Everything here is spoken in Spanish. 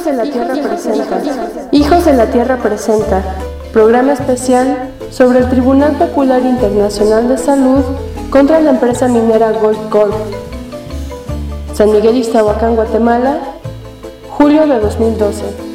de la Tierra presenta. Hijos de la Tierra presenta. Programa especial sobre el Tribunal Popular Internacional de Salud contra la empresa minera Gold Corp. San Miguel Ixtahuacán, Guatemala, julio de 2012.